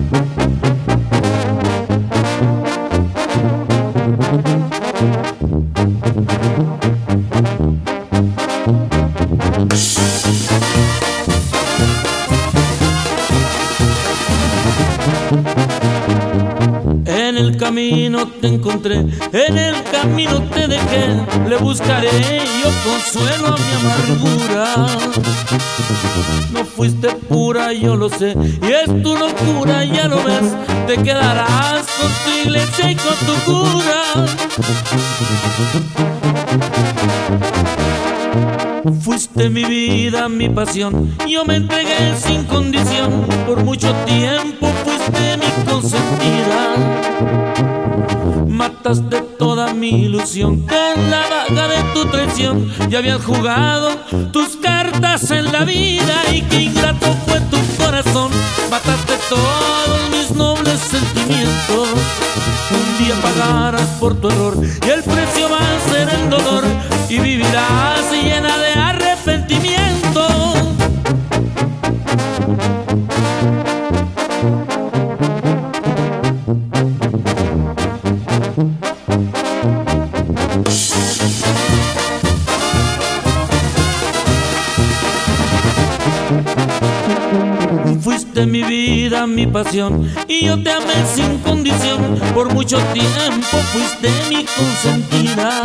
En el camino te encontré, en el camino te dejé, le buscaré yo consuelo a mi amargura. No fuiste pura, yo lo sé, y es tu locura, ya lo ves. Te quedarás con tu iglesia y con tu cura. Fuiste mi vida, mi pasión, yo me entregué sin condición. Por mucho tiempo fuiste mi consentida. Mataste toda mi ilusión con la daga de tu traición. Ya habías jugado tus cartas en la vida y qué ingrato fue tu corazón. Mataste todos mis nobles sentimientos. Un día pagarás por tu error y el precio va a ser el dolor, y vivirás llena de arrepentimiento. Fuiste mi vida, mi pasión, y yo te amé sin condición. Por mucho tiempo fuiste mi consentida.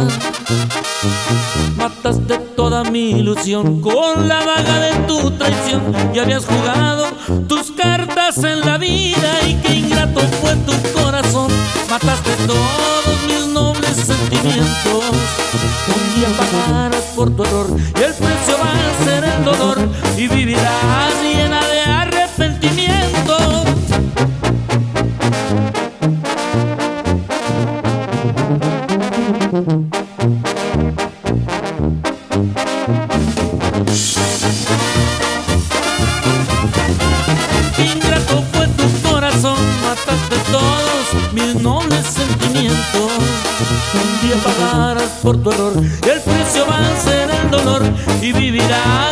Mataste toda mi ilusión con la daga de tu traición. Ya habías jugado tus cartas en la vida y qué ingrato fue tu corazón. Mataste todos mis nobles sentimientos. Un día pagarás por tu error y el precio va a ser el dolor, y vivirás llena de arrepentimiento. Ingrato fue tu corazón, mataste todos mis nobles sentimientos. Un día pagarás por tu error y el precio va a ser el dolor, y vivirás